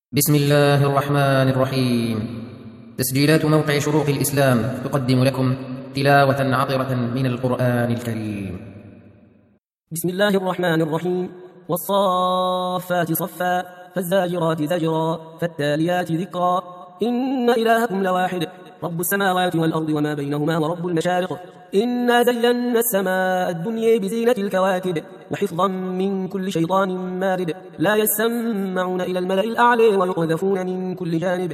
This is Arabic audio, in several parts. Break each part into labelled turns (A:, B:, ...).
A: بسم الله الرحمن الرحيم. تسجيلات موقع شروق الإسلام تقدم لكم تلاوة عطرة من القرآن الكريم.
B: بسم الله الرحمن الرحيم. والصافات صفا فالزاجرات زجرا فالتاليات ذكرا إن إلهكم لواحد رب السماوات والأرض وما بينهما ورب المشارق إنا زينا السماء الدنيا بزينة الكواكب وحفظا من كل شيطان مارد لا يسمعون إلى الملأ الأعلى ويقذفون من كل جانب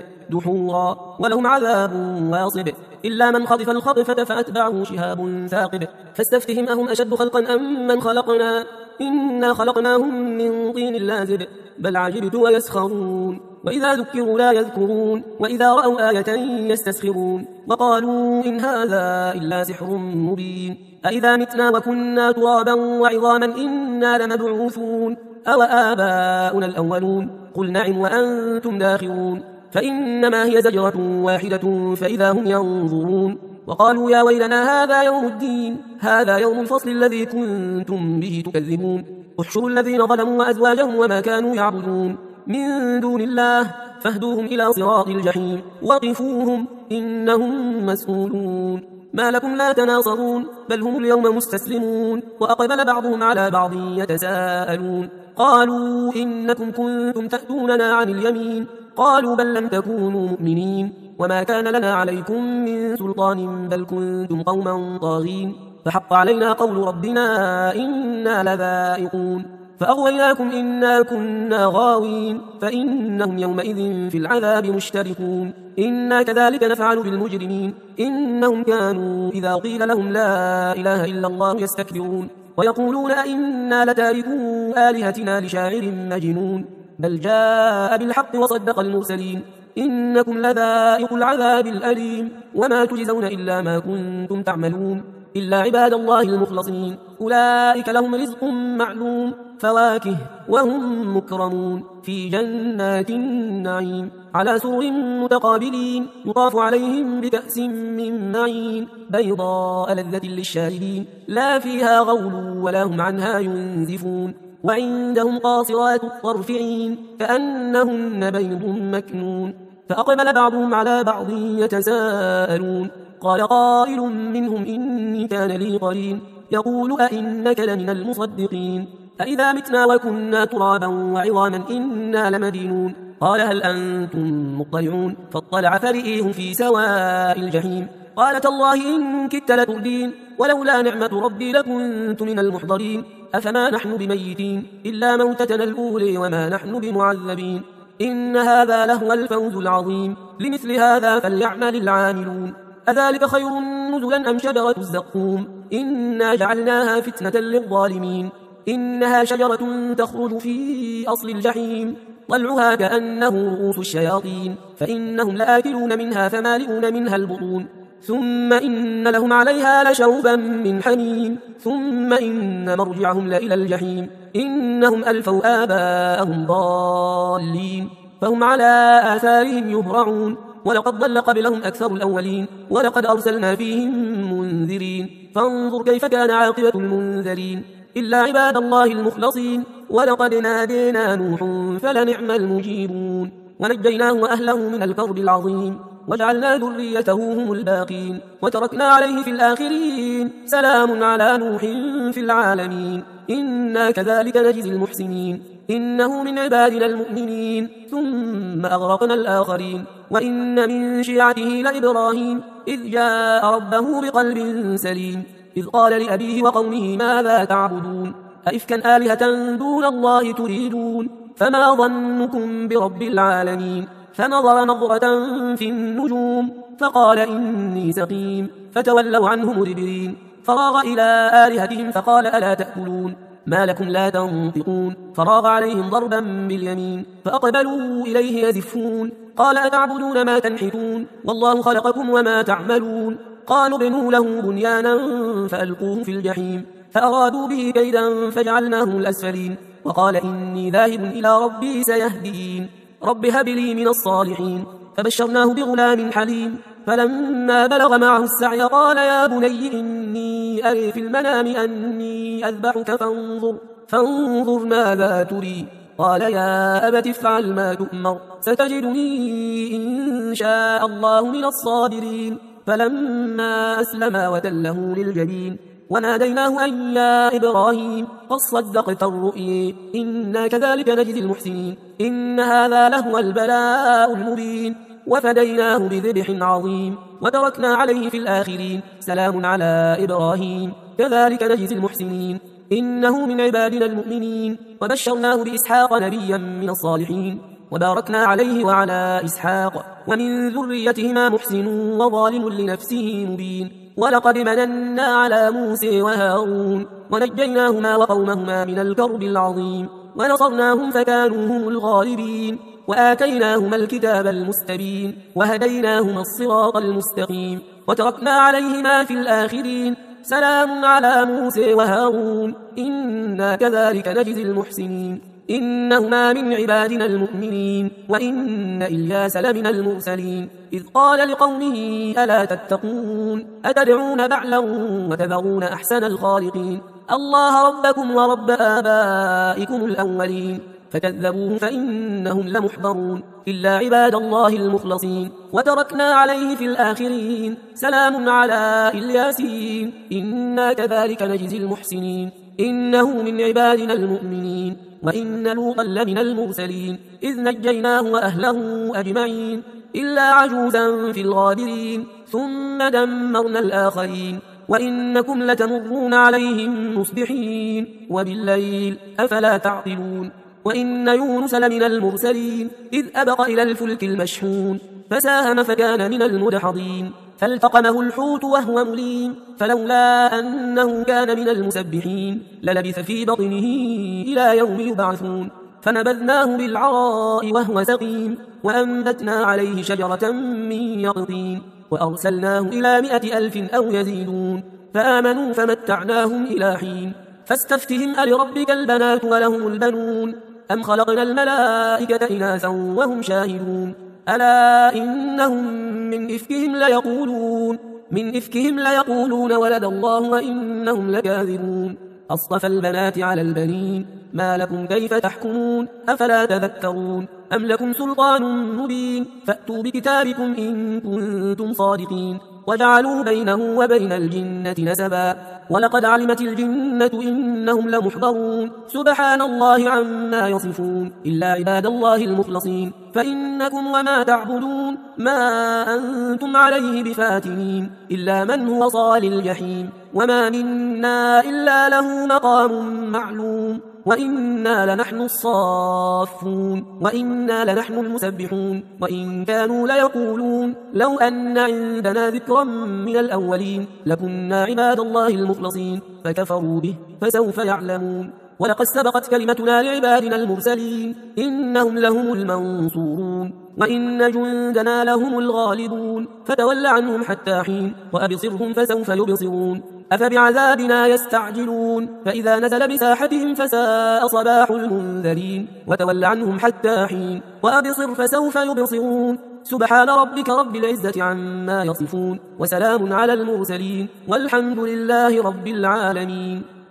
B: دحورا ولهم عذاب واصب إلا من خطف الخطفة فأتبعه شهاب ثاقب فاستفتهم أهم أشد خلقا أم من خلقنا إنا خلقناهم من طين لازب بل عجبت ويسخرون وإذا ذكروا لا يذكرون وإذا رأوا آية يستسخرون وقالوا إن هذا إلا سحر مبين أإذا متنا وكنا ترابا وعظاما إنا لمبعوثون أو آباؤنا الأولون قل نعم وأنتم داخرون فإنما هي زجرة واحدة فإذا هم ينظرون وقالوا يا ويلنا هذا يوم الدين هذا يوم الفصل الذي كنتم به تكذبون احشروا الذين ظلموا وأزواجهم وما كانوا يعبدون من دون الله فاهدوهم إلى صراط الجحيم وقفوهم إنهم مسؤولون ما لكم لا تناصرون بل هم اليوم مستسلمون وأقبل بعضهم على بعض يتساءلون قالوا إنكم كنتم تأتوننا عن اليمين قالوا بل لم تكونوا مؤمنين وما كان لنا عليكم من سلطان بل كنتم قوما طاغين فحق علينا قول ربنا إنا لذائقون فأغويناكم إنا كنا غاوين فإنهم يومئذ في العذاب مشتركون إنا كذلك نفعل بالمجرمين إنهم كانوا إذا قيل لهم لا إله إلا الله يستكبرون ويقولون أئنا لتاركوا آلهتنا لشاعر مجنون بل جاء بالحق وصدق المرسلين إنكم لذائق العذاب الأليم وما تجزون إلا ما كنتم تعملون إلا عباد الله المخلصين أولئك لهم رزق معلوم فواكه وهم مكرمون في جنات النعيم على سرر متقابلين يطاف عليهم بكأس من معين بيضاء لذة للشاربين لا فيها غول ولا هم عنها ينزفون وعندهم قاصرات الطرف عين كأنهن بيض مكنون فأقبل بعضهم على بعض يتساءلون قال قائل منهم إني كان لي قرين يقول أئنك لمن المصدقين أئذا متنا وكنا ترابا وعظاما إنا لمدينون قال هل أنتم مطلعون فاطلع فرئيه في سواء الجحيم قال تالله إن كدت لتردين ولولا نعمة ربي لكنت من المحضرين أفما نحن بميتين إلا موتتنا الأولى وما نحن بمعذبين إن هذا لهو الفوز العظيم لمثل هذا فليعمل العاملون أذلك خير نزلا أم شجرة الزقوم إنا جعلناها فتنة للظالمين إنها شجرة تخرج في أصل الجحيم طلعها كأنه رؤوس الشياطين فإنهم لآكلون منها فمالئون منها البطون ثم إن لهم عليها لشوبا من حميم ثم إن مرجعهم لإلى الجحيم إنهم ألفوا آباءهم ضالين فهم على آثارهم يهرعون ولقد ضل قبلهم أكثر الأولين ولقد أرسلنا فيهم منذرين فانظر كيف كان عاقبة المنذرين إلا عباد الله المخلصين ولقد نادينا نوح فلنعم المجيبون ونجيناه وأهله من الكرب العظيم وجعلنا ذريته هم الباقين وتركنا عليه في الآخرين سلام على نوح في العالمين إنا كذلك نجزي المحسنين إنه من عبادنا المؤمنين ثم أغرقنا الآخرين وإن من شيعته لإبراهيم إذ جاء ربه بقلب سليم إذ قال لأبيه وقومه ماذا تعبدون أئفكا آلهة دون الله تريدون فما ظنكم برب العالمين فنظر نظرة في النجوم فقال إني سقيم فتولوا عنه مدبرين فراغ إلى آلهتهم فقال ألا تأكلون ما لكم لا تنطقون فراغ عليهم ضربا باليمين فأقبلوا إليه يزفون قال أتعبدون ما تنحتون والله خلقكم وما تعملون قالوا ابنوا له بنيانا فألقوه في الجحيم فأرادوا به كيدا فجعلناهم الأسفلين وقال إني ذاهب إلى ربي سيهدين رب هب لي من الصالحين فبشرناه بغلام حليم فلما بلغ معه السعي قال يا بني إني أري في المنام أني أذبحك فانظر ماذا تري قال يا أبت افعل ما تؤمر ستجدني إن شاء الله من الصابرين. فلما أسلما وتله للجبين وناديناه أن يا إبراهيم قد صدقت الرؤيا إنا كذلك نجزي المحسنين إن هذا لهو البلاء المبين. وفديناه بذبح عظيم وتركنا عليه في الآخرين سلام على إبراهيم كذلك نجزي المحسنين إنه من عبادنا المؤمنين. وبشرناه بإسحاق نبيا من الصالحين وباركنا عليه وعلى إسحاق ومن ذريتهما محسن وظالم لنفسه مبين. ولقد مننا على موسى وهارون ونجيناهما وقومهما من الكرب العظيم ونصرناهم فكانوا هم الغالبين. وآتيناهما الكتاب المستبين وهديناهما الصراط المستقيم وتركنا عليهما في الآخرين سلام على موسى وهارون إنا كذلك نجزي المحسنين إنهما من عبادنا المؤمنين. وإن إلياس لمن المرسلين إذ قال لقومه ألا تتقون أتدعون بعلا وتذرون أحسن الخالقين الله ربكم ورب آبائكم الأولين فكذبوه فإنهم لمحضرون إلا عباد الله المخلصين. وتركنا عليه في الآخرين سلام على الياسين إنا كذلك نجزي المحسنين إنه من عبادنا المؤمنين. وإن لوطا لمن المرسلين إذ نجيناه وأهله أجمعين إلا عجوزا في الغابرين ثم دمرنا الآخرين. وإنكم لتمرون عليهم مصبحين وبالليل أفلا تعقلون. وإن يونس لمن المرسلين إذ أبق إلى الفلك المشحون فساهم فكان من المدحضين فالتقمه الحوت وهو مليم فلولا أنه كان من المسبحين للبث في بطنه إلى يوم يبعثون. فنبذناه بالعراء وهو سقيم وأنبتنا عليه شجرة من يقطين وأرسلناه إلى 100,000 أو يزيدون فآمنوا فمتعناهم إلى حين. فاستفتهم ألربك البنات ولهم البنون أم خلقنا الملائكة إناثا وهم شاهدون ألا إنهم من إفكهم ليقولون ولد الله وإنهم لكاذبون أصطفى البنات على البنين ما لكم كيف تحكمون أفلا تذكرون أم لكم سلطان مبين فأتوا بكتابكم إن كنتم صادقين. وجعلوا بينه وبين الجنة نسبا ولقد علمت الجنة إنهم لمحضرون سبحان الله عما يصفون إلا عباد الله المخلصين فإنكم وما تعبدون ما أنتم عليه بفاتنين إلا من هو صال الجحيم وما منا إلا له مقام معلوم وإنا لنحن الصافون وإنا لنحن المسبحون. وإن كانوا ليقولون لو أن عندنا ذكرا من الأولين لكنا عباد الله المخلصين فكفروا به فسوف يعلمون. ولقد سبقت كلمتنا لعبادنا المرسلين إنهم لهم المنصورون وإن جندنا لهم الغالبون فتول عنهم حتى حين وأبصرهم فسوف يبصرون أفبعذابنا يستعجلون فإذا نزل بساحتهم فساء صباح المنذرين وتول عنهم حتى حين وأبصر فسوف يبصرون سبحان ربك رب العزة عما يصفون وسلام على المرسلين والحمد لله رب العالمين.